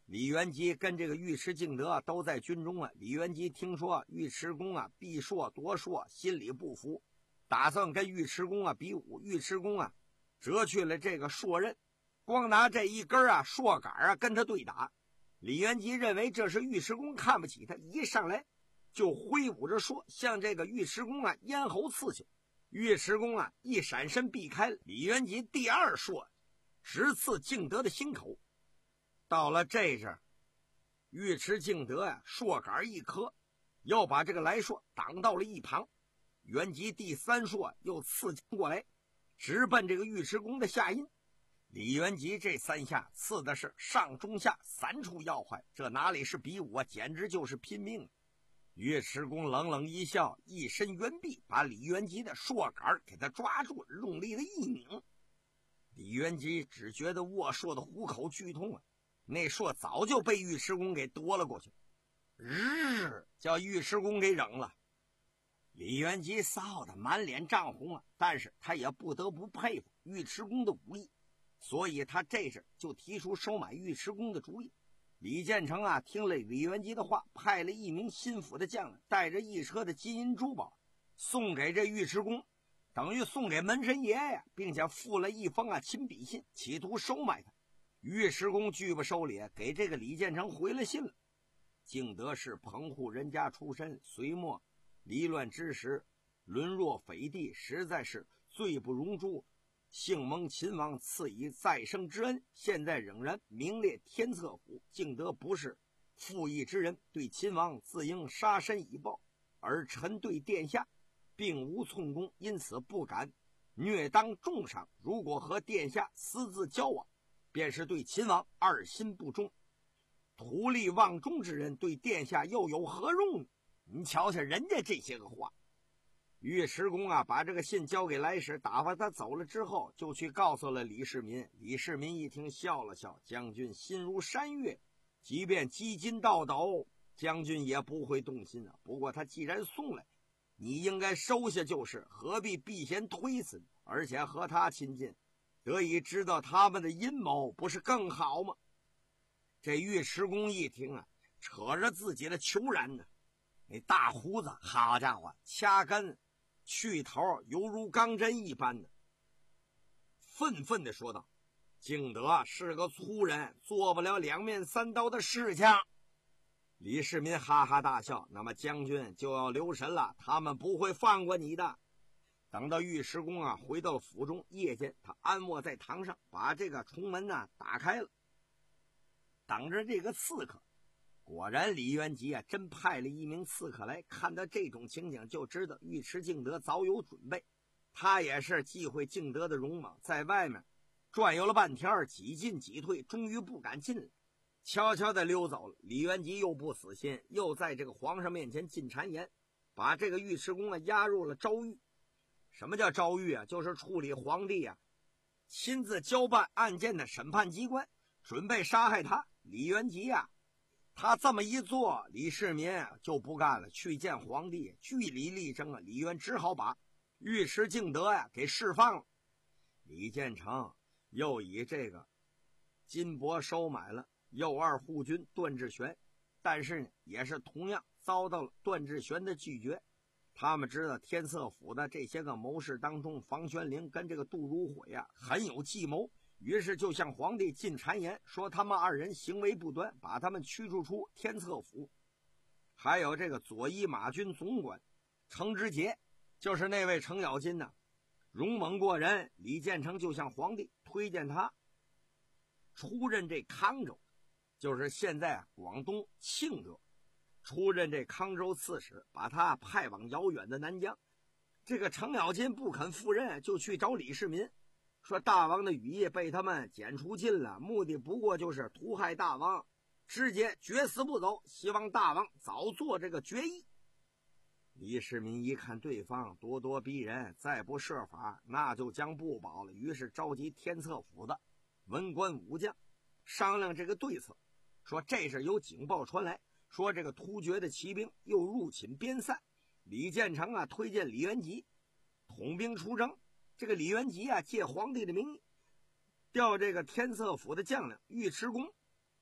李元吉跟这个尉迟敬德都在军中啊。李元吉听说尉迟恭啊避硕夺硕，心里不服，打算跟尉迟恭啊比武。尉迟恭啊折去了这个硕刃，光拿这一根啊硕杆啊跟他对打。李元吉认为这是尉迟恭看不起他，一上来就挥舞着硕向这个尉迟恭啊咽喉刺去。尉迟恭啊一闪身避开了，李元吉第二硕直刺敬德的心口。到了这阵，尉迟敬德呀、啊，硕杆一磕，又把这个来硕挡到了一旁。元吉第三硕又刺过来，直奔这个尉迟恭的下阴。李元吉这三下刺的是上中下三处要害，这哪里是比武啊，简直就是拼命。尉迟恭冷冷一笑，一伸圆臂，把李元吉的硕杆给他抓住，用力的一拧。李元吉只觉得握硕的虎口剧痛啊，那硕早就被尉迟恭给夺了过去，日叫尉迟恭给扔了。李元吉臊得满脸涨红啊，但是他也不得不佩服尉迟恭的武艺，所以他这时就提出收买尉迟恭的主意。李建成啊听了李元吉的话，派了一名心腹的将领带着一车的金银珠宝送给这尉迟恭，等于送给门神爷呀，并且附了一封啊亲笔信，企图收买他。尉迟恭拒不收礼，给这个李建成回了信了。敬德是棚户人家出身，隋末离乱之时沦落匪地，实在是罪不容诛，幸蒙秦王赐以再生之恩，现在仍然名列天策府。敬德不是负义之人，对秦王自应杀身以报，而臣对殿下并无从功，因此不敢虐当重赏。如果和殿下私自交往，便是对秦王二心不忠，图利忘忠之人对殿下又有何用呢？你瞧瞧人家这些个话。尉迟恭啊把这个信交给来使，打发他走了之后，就去告诉了李世民。李世民一听笑了笑，将军心如山岳，即便积金倒斗，将军也不会动心啊。不过他既然送来，你应该收下就是，何必避嫌推辞？而且和他亲近，得以知道他们的阴谋，不是更好吗？这尉迟恭一听啊，扯着自己的虬髯呢，那大胡子，好家伙，掐根去头犹如钢针一般的，愤愤地说道：敬德是个粗人，做不了两面三刀的事情。李世民哈哈大笑，那么将军就要留神了，他们不会放过你的。等到尉迟恭啊回到府中，夜间他安卧在堂上，把这个重门呢打开了，等着这个刺客。果然李元吉啊真派了一名刺客来，看到这种情景就知道尉迟敬德早有准备。他也是忌讳敬德的容貌，在外面转悠了半天，几进几退，终于不敢进了，悄悄地溜走了。李元吉又不死心，又在这个皇上面前进谗言，把这个尉迟恭啊押入了诏狱。什么叫诏狱啊？就是处理皇帝啊亲自交办案件的审判机关，准备杀害他。李元吉啊他这么一做，李世民就不干了，去见皇帝，据理力争啊。李渊只好把尉迟敬德呀给释放了。李建成又以这个金帛收买了右二护军段志玄，但是呢也是同样遭到了段志玄的拒绝。他们知道天策府的这些个谋士当中，房玄龄跟这个杜如晦啊很有计谋，于是就向皇帝进谗言，说他们二人行为不端，把他们驱逐出天策府。还有这个左一马军总管程之杰，就是那位程咬金呢，勇猛过人，李建成就向皇帝推荐他出任这康州，就是现在啊广东庆州，出任这康州刺史，把他派往遥远的南疆。这个程咬金不肯赴任，就去找李世民，说大王的羽翼被他们剪除尽了，目的不过就是屠害大王，直接绝死不走，希望大王早做这个决议。李世民一看对方咄咄逼人，再不设法那就将不保了，于是召集天策府的文官武将商量这个对策，说这是有警报传来，说这个突厥的骑兵又入侵边塞。李建成啊推荐李元吉统兵出征，这个李元吉啊借皇帝的名义调这个天策府的将领尉迟恭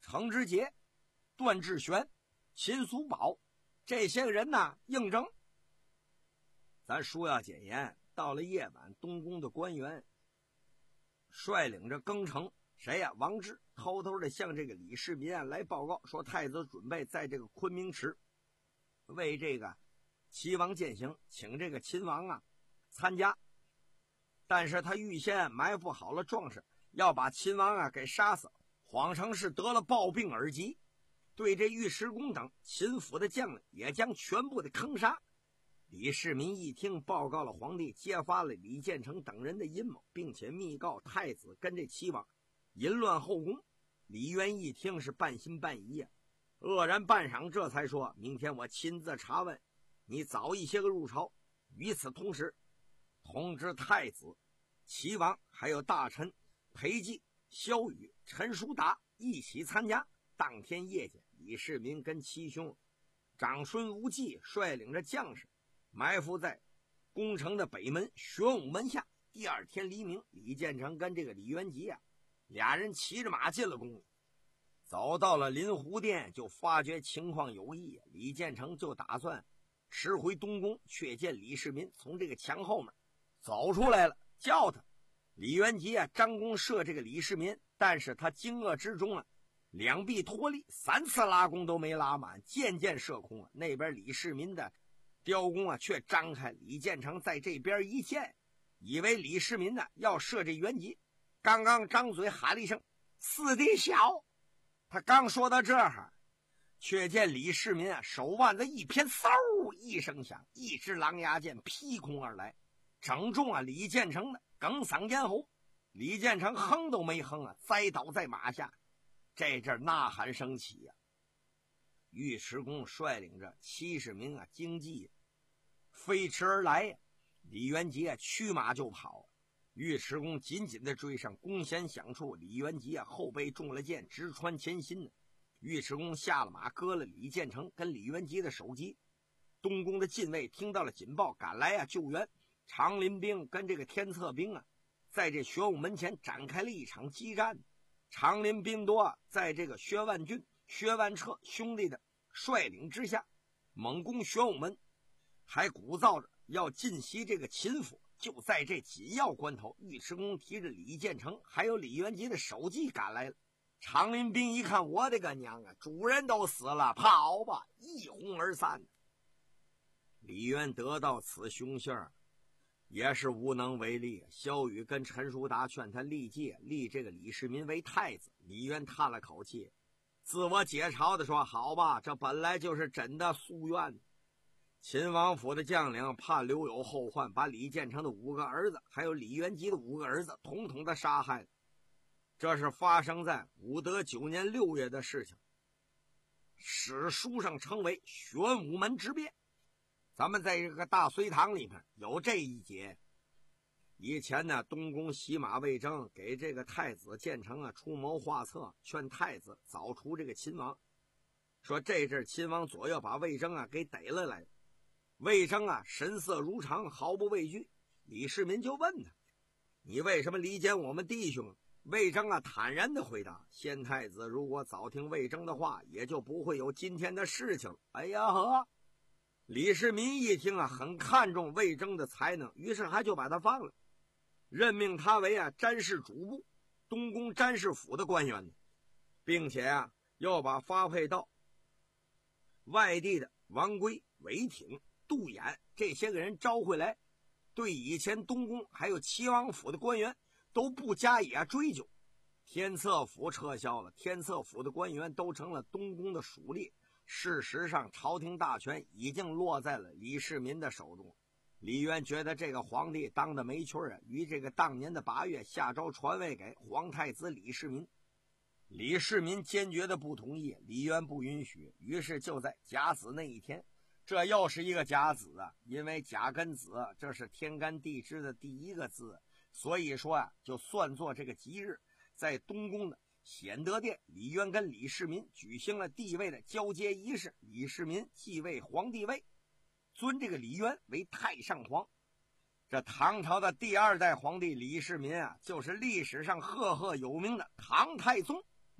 程之杰、段志玄、秦叔宝这些个人呢应征。咱书要简言，到了夜晚，东宫的官员率领着更城谁呀、啊？王志偷偷的向这个李世民啊来报告说，太子准备在这个昆明池为这个齐王践行，请这个秦王啊参加。但是他预先埋伏好了壮士，要把秦王啊给杀死，谎称是得了暴病而疾。对这尉迟恭等秦府的将领也将全部的坑杀。李世民一听，报告了皇帝，揭发了李建成等人的阴谋，并且密告太子跟这齐王淫乱后宫。李渊一听是半信半疑呀、啊，愕然半晌，这才说：明天我亲自查问，你早一些个入朝。与此同时，通知太子、齐王还有大臣裴寂、萧雨、陈叔达一起参加。当天夜间，李世民跟七兄长孙无忌率领着将士埋伏在宫城的北门玄武门下。第二天黎明，李建成跟这个李元吉啊俩人骑着马进了宫里，走到了临湖殿，就发觉情况有异。李建成就打算驰回东宫，却见李世民从这个墙后面走出来了，叫他。李元吉啊张弓射这个李世民，但是他惊愕之中啊两臂脱力，三次拉弓都没拉满，渐渐射空了。那边李世民的雕弓啊却张开，李建成在这边一见，以为李世民呢要射这元吉，刚刚张嘴喊了一声四弟小，他刚说到这儿，却见李世民啊手腕子一偏，嗖一声响，一支狼牙剑劈空而来，正中啊李建成的哽嗓咽喉。李建成哼都没哼啊，栽倒在马下。这阵呐喊声起呀、啊，尉迟恭率领着七十名啊精骑飞驰而来呀、啊，李元吉啊驱马就跑，尉迟恭紧紧的追上，弓弦响处，李元吉啊后背中了箭，直穿前心呢。尉迟恭下了马，割了李建成跟李元吉的首级。东宫的禁卫听到了警报，赶来啊救援。长林兵跟这个天策兵啊，在这玄武门前展开了一场激战。长林兵多，在这个薛万俊、薛万彻兄弟的率领之下，猛攻玄武门，还鼓噪着要进袭这个秦府。就在这紧要关头，尉迟恭提着李建成还有李元吉的首级赶来了。长林兵一看，我的个娘啊，主人都死了，跑吧，一哄而散。李渊得到此凶信儿，也是无能为力。萧雨跟陈叔达劝他立戒，立这个李世民为太子。李渊叹了口气，自我解嘲的说：好吧，这本来就是真的夙愿。秦王府的将领怕留有后患，把李建成的五个儿子还有李元吉的五个儿子统统的杀害了。这是发生在武德九年六月的事情，史书上称为玄武门之变。咱们在这个大隋唐里面有这一节。以前呢，东宫洗马魏征给这个太子建成啊出谋划策，劝太子早除这个秦王，说这阵秦王左右把魏征啊给逮了来。魏征啊神色如常，毫不畏惧。李世民就问他：你为什么离间我们弟兄？魏征啊坦然的回答：先太子如果早听魏征的话，也就不会有今天的事情了。哎呀呵！李世民一听啊，很看重魏征的才能，于是还就把他放了，任命他为啊詹事主簿、东宫詹事府的官员，并且啊又把发配到外地的王圭、韦挺、杜衍这些个人招回来，对以前东宫还有齐王府的官员都不加以啊追究。天策府撤销了，天策府的官员都成了东宫的属吏。事实上，朝廷大权已经落在了李世民的手中。李渊觉得这个皇帝当的没趣啊，于这个当年的八月下诏传位给皇太子李世民。李世民坚决的不同意，李渊不允许，于是就在甲子那一天，这又是一个甲子啊，因为甲跟子这是天干地支的第一个字，所以说啊，就算作这个吉日，在东宫的显德殿，李渊跟李世民举行了帝位的交接仪式。李世民继位皇帝位，尊这个李渊为太上皇。这唐朝的第二代皇帝李世民啊，就是历史上赫赫有名的唐太宗。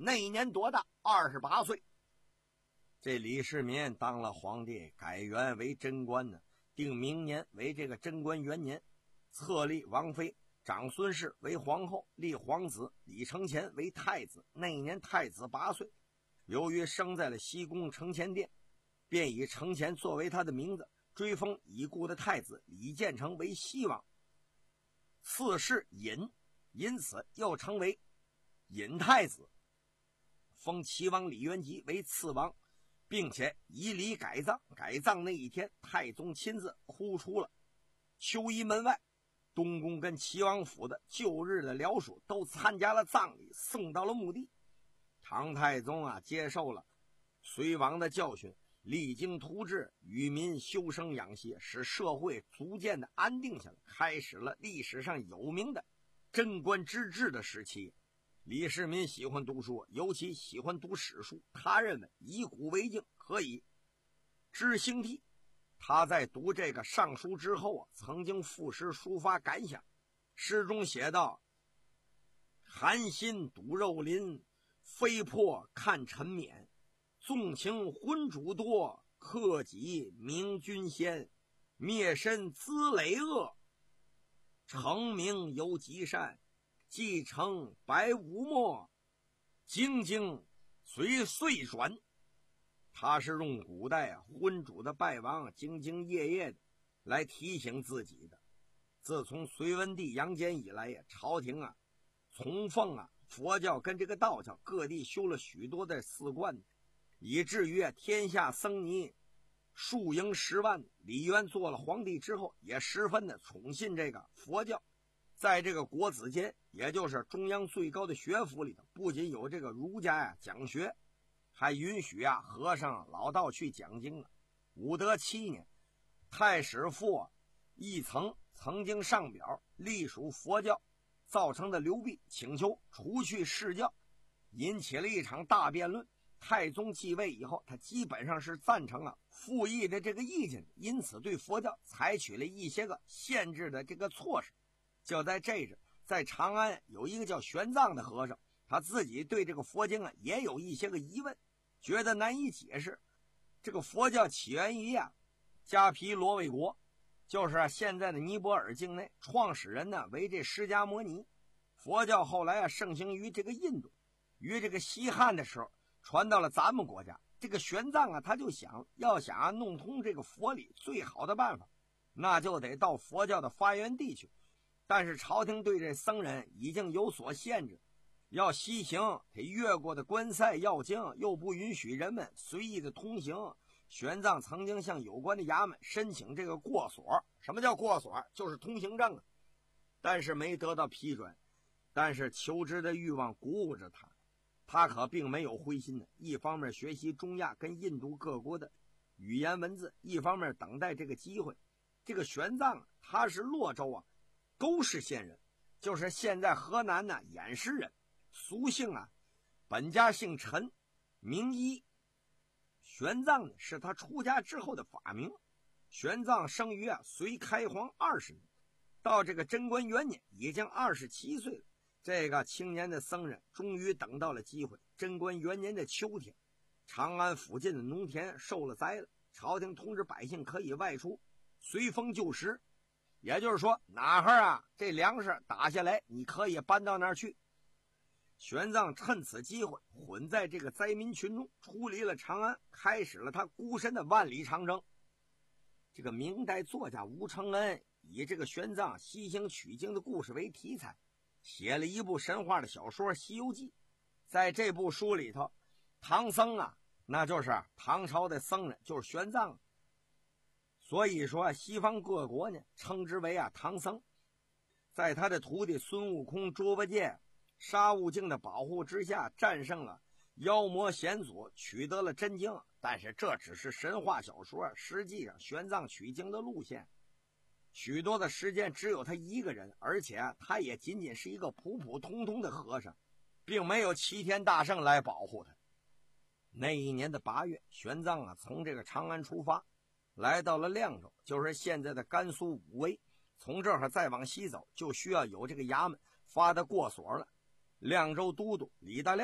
那一年多大？二十八岁。这李世民当了皇帝，改元为贞观呢，定明年为这个贞观元年，册立王妃长孙氏为皇后，立皇子李承乾为太子。那一年太子八岁，由于生在了西宫承乾殿，便以承乾作为他的名字，追封已故的太子李建成为西王，赐谥尹，因此又称为尹太子。封齐王李元吉为次王，并且以礼改葬。改葬那一天，太宗亲自哭出了秋衣门外，东宫跟齐王府的旧日的僚属都参加了葬礼，送到了墓地。唐太宗啊，接受了隋王的教训，励精图治，与民修身养息，使社会逐渐的安定下来，开始了历史上有名的贞观之治的时期。李世民喜欢读书，尤其喜欢读史书，他认为以古为镜，可以知兴替。他在读这个上书之后啊，曾经赋诗抒发感想，诗中写道：寒心睹肉林，飞魄看沉湎，纵情昏主多，克己明君先，灭身滋累恶，成名犹极善，继承白无墨，精精随岁转。他是用古代啊昏主的败亡兢兢业业的来提醒自己的。自从隋文帝杨坚以来呀，朝廷啊崇奉啊佛教跟这个道教，各地修了许多的寺观，以至于啊天下僧尼数营十万。李渊做了皇帝之后，也十分的宠信这个佛教。在这个国子监，也就是中央最高的学府里头，不仅有这个儒家呀讲学，还允许啊和尚老道去讲经了。武德七年，太史傅一曾曾经上表隶属佛教造成的流弊，请求除去释教，引起了一场大辩论。太宗继位以后，他基本上是赞成啊复议的这个意见，因此对佛教采取了一些个限制的这个措施。就在这时，在长安有一个叫玄奘的和尚，他自己对这个佛经啊也有一些个疑问，觉得难以解释。这个佛教起源于啊迦毗罗卫国，就是啊现在的尼泊尔境内，创始人呢为这释迦摩尼。佛教后来啊盛行于这个印度，于这个西汉的时候传到了咱们国家。这个玄奘啊他就想要想啊弄通这个佛理，最好的办法那就得到佛教的发源地去。但是朝廷对这僧人已经有所限制，要西行得越过的关塞要经，又不允许人们随意的通行。玄奘曾经向有关的衙门申请这个过所。什么叫过所？就是通行证啊，但是没得到批准。但是求知的欲望鼓舞着他，他可并没有灰心的，一方面学习中亚跟印度各国的语言文字，一方面等待这个机会。这个玄奘他是洛州啊沟氏县人，就是现在河南呢偃师人，俗姓啊，本家姓陈，名一。玄奘呢是他出家之后的法名。玄奘生于啊隋开皇二十年，到这个贞观元年已经二十七岁了。这个青年的僧人终于等到了机会。贞观元年的秋天，长安附近的农田受了灾了，朝廷通知百姓可以外出随风就食。也就是说，哪哈啊这粮食打下来，你可以搬到那儿去。玄奘趁此机会混在这个灾民群中，出离了长安，开始了他孤身的万里长征。这个明代作家吴承恩以这个玄奘西行取经的故事为题材，写了一部神话的小说《西游记》。在这部书里头，唐僧啊那就是唐朝的僧人，就是玄奘。所以说西方各国呢称之为啊唐僧。在他的徒弟孙悟空、猪八戒、沙悟净的保护之下，战胜了妖魔险阻，取得了真经。但是这只是神话小说，实际上玄奘取经的路线许多的时间只有他一个人，而且、啊、他也仅仅是一个普普通通的和尚，并没有齐天大圣来保护他。那一年的八月，玄奘啊从这个长安出发，来到了亮州，就是现在的甘肃武威。从这儿再往西走，就需要有这个衙门发的过所了。亮州都督李大亮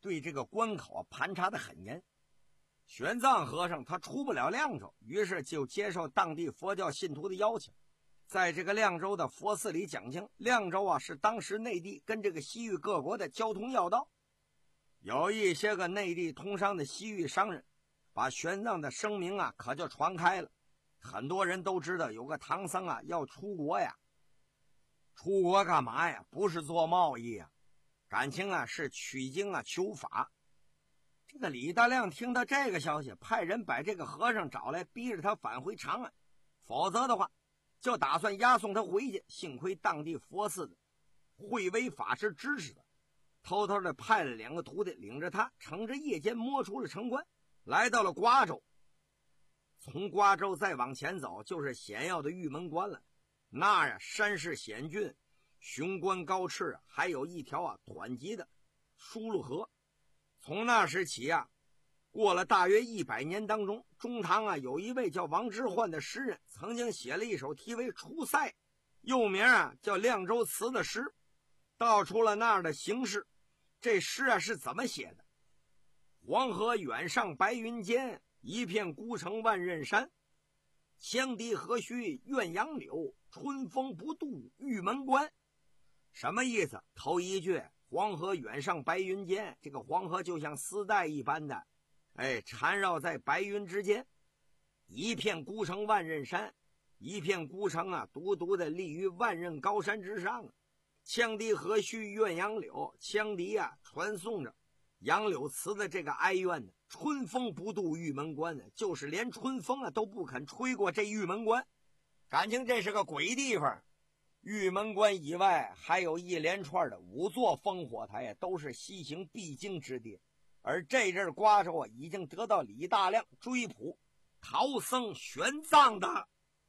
对这个关口啊盘查得很严。玄奘和尚他出不了凉州，于是就接受当地佛教信徒的邀请，在这个凉州的佛寺里讲经。凉州啊是当时内地跟这个西域各国的交通要道，有一些个内地通商的西域商人把玄奘的声名啊可就传开了，很多人都知道有个唐僧啊要出国呀。出国干嘛呀？不是做贸易呀，感情啊是取经啊求法。这个李大亮听到这个消息，派人把这个和尚找来，逼着他返回长安，否则的话就打算押送他回去。幸亏当地佛寺的慧威法师支持他，偷偷的派了两个徒弟领着他乘着夜间摸出了城关，来到了瓜州。从瓜州再往前走就是险要的玉门关了，那呀山势险峻，雄关高峙，还有一条啊湍急的疏路河。从那时起啊，过了大约一百年当中，中唐啊有一位叫王之涣的诗人，曾经写了一首题为《出塞》，又名啊叫《凉州词》的诗，道出了那儿的形势。这诗啊是怎么写的？黄河远上白云间，一片孤城万仞山。羌笛何须怨杨柳，春风不度玉门关。什么意思？头一句黄河远上白云间，这个黄河就像丝带一般的哎，缠绕在白云之间。一片孤城万仞山，一片孤城啊独独的立于万仞高山之上啊。羌笛何须怨杨柳，羌笛啊传颂着杨柳词的这个哀怨呢。春风不度玉门关呢，就是连春风啊都不肯吹过这玉门关。感情这是个鬼地方。玉门关以外还有一连串的五座烽火台啊，都是西行必经之地。而这阵瓜州啊已经得到李大亮追捕逃僧玄奘的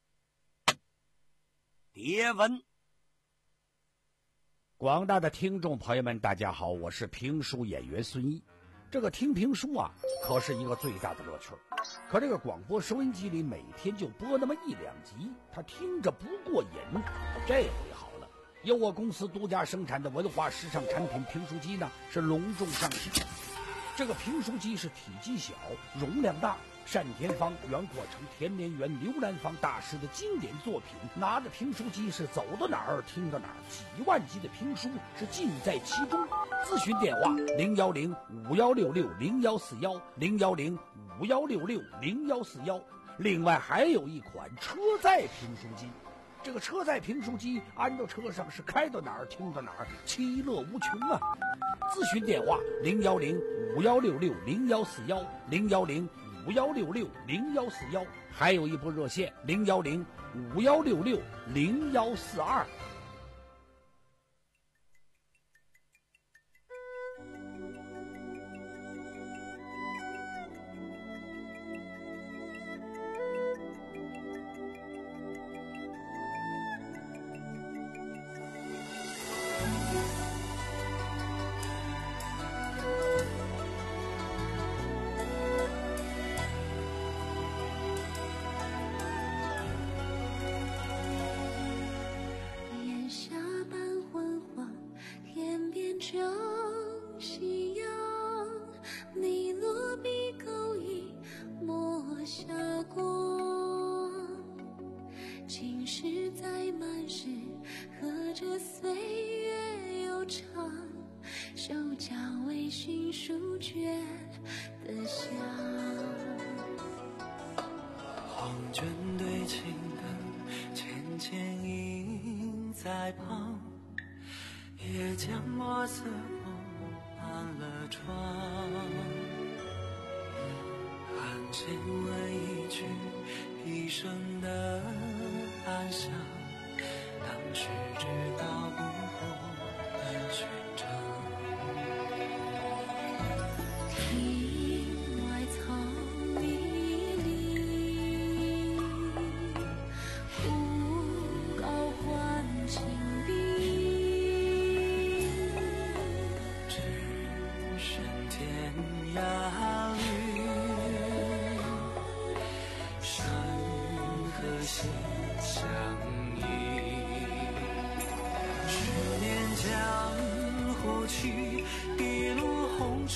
牒文。 广大的听众朋友们大家好，我是评书演员孙一。这个听评书啊可是一个最大的乐趣，可这个广播收音机里每天就播那么一两集，他听着不过瘾。这回好了，由我公司独家生产的文化时尚产品评书机呢是隆重上市。这个评书机是体积小，容量大，单田芳、袁阔成、田连元、刘兰芳大师的经典作品。拿着评书机是走到哪儿听到哪儿，几万集的评书是尽在其中。咨询电话零幺零五幺六六零幺四幺零幺零五幺六六零幺四幺。另外还有一款车载评书机，这个车载评书机安到车上是开到哪儿听到哪儿，其乐无穷啊！咨询电话零幺零五幺六六零幺四幺零幺零五幺六六零幺四幺，还有一部热线零幺零五幺六六零幺四二。 卷对青灯，浅浅映在旁，也将墨色满了窗。案前问一句，一声的暗香，当时知道不过寻常。庭外草离离，忽高唤轻笔，只身天涯侣，山河心相依。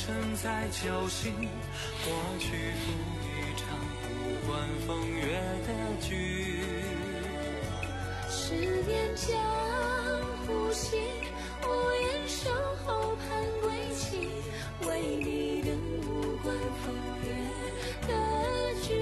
尘在侥幸，我去赴一场无关风月的局。 十年江湖行，我愿守候盼归期，为你等无关风月的局。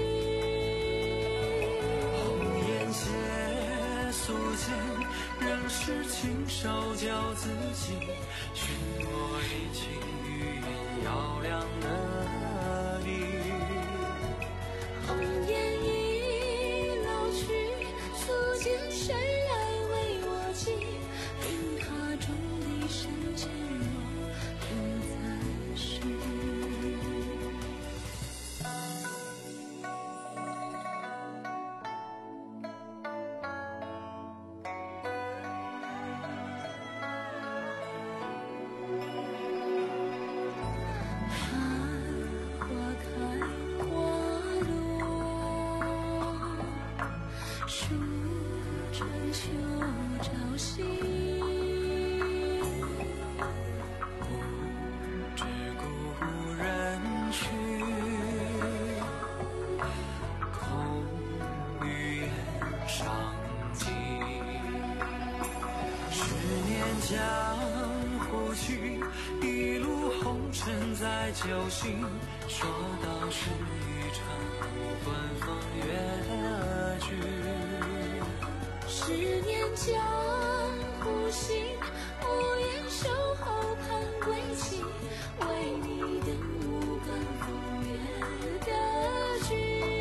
红颜借素笺，仍是亲手教自己，许诺一情语言绕梁的地。 红颜已老去，素笺谁来为我系？云塔中的山间我不再寻。 江湖去，一路红尘在侥幸，说到是一场无关风月的局。 十年江湖行，我愿守候盼归期，为你等无关风月的局。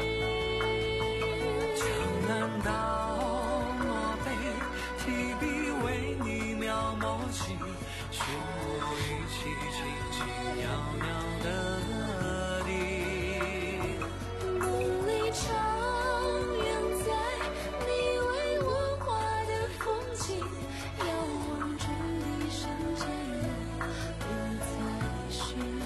江南道漠北，提笔为你描摹起，寻我一起轻轻袅袅的地。 梦里徜徉在你为我画的风景，遥望着你山间我不再寻。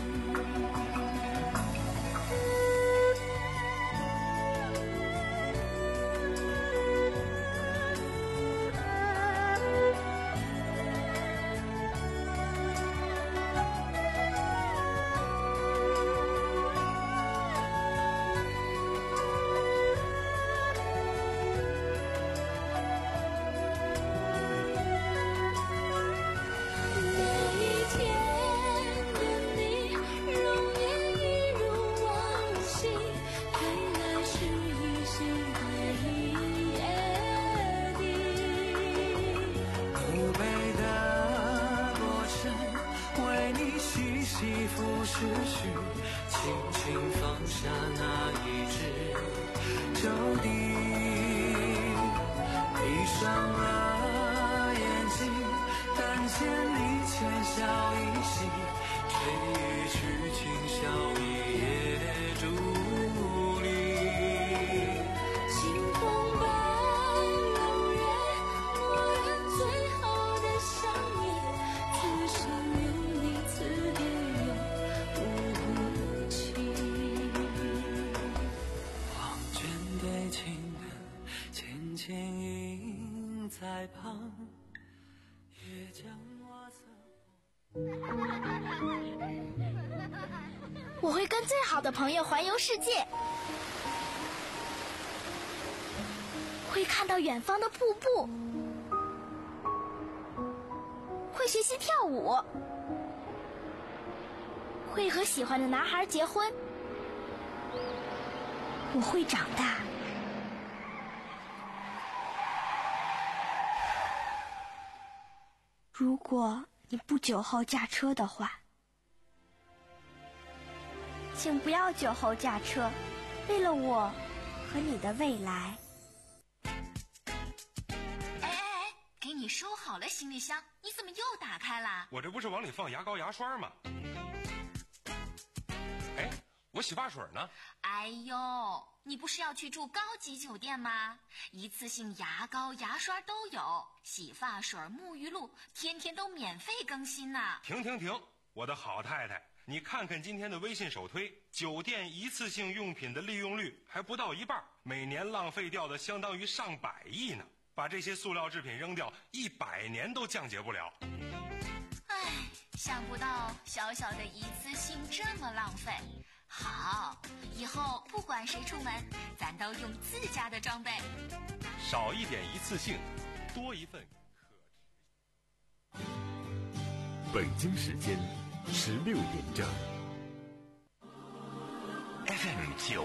是许轻轻放下那一支酒笛，闭上了眼睛，但见你浅笑一袭，吹一曲清宵一夜伫立。 清风伴龙月，默认最后的相依，此生有你，此别有无情。 望卷对情人，浅浅映在旁，也将我曾。 我会跟最好的朋友环游世界，会看到远方的瀑布，会学习跳舞，会和喜欢的男孩结婚。我会长大。如果你不酒后驾车的话，请不要酒后驾车，为了我和你的未来。 哎哎哎，给你收好了行李箱，你怎么又打开了？ 我这不是往里放牙膏牙刷吗？哎，我洗发水呢？ 哎呦，你不是要去住高级酒店吗？一次性牙膏牙刷都有，洗发水沐浴露天天都免费更新呢。 停停停，我的好太太，你看看今天的微信首推，酒店一次性用品的利用率还不到一半，每年浪费掉的相当于上百亿呢。把这些塑料制品扔掉，一百年都降解不了。 唉， 想不到小小的一次性这么浪费。好，以后不管谁出门，咱都用自家的装备。 少一点一次性，多一份可持续。 北京时间十六点整。 F M 九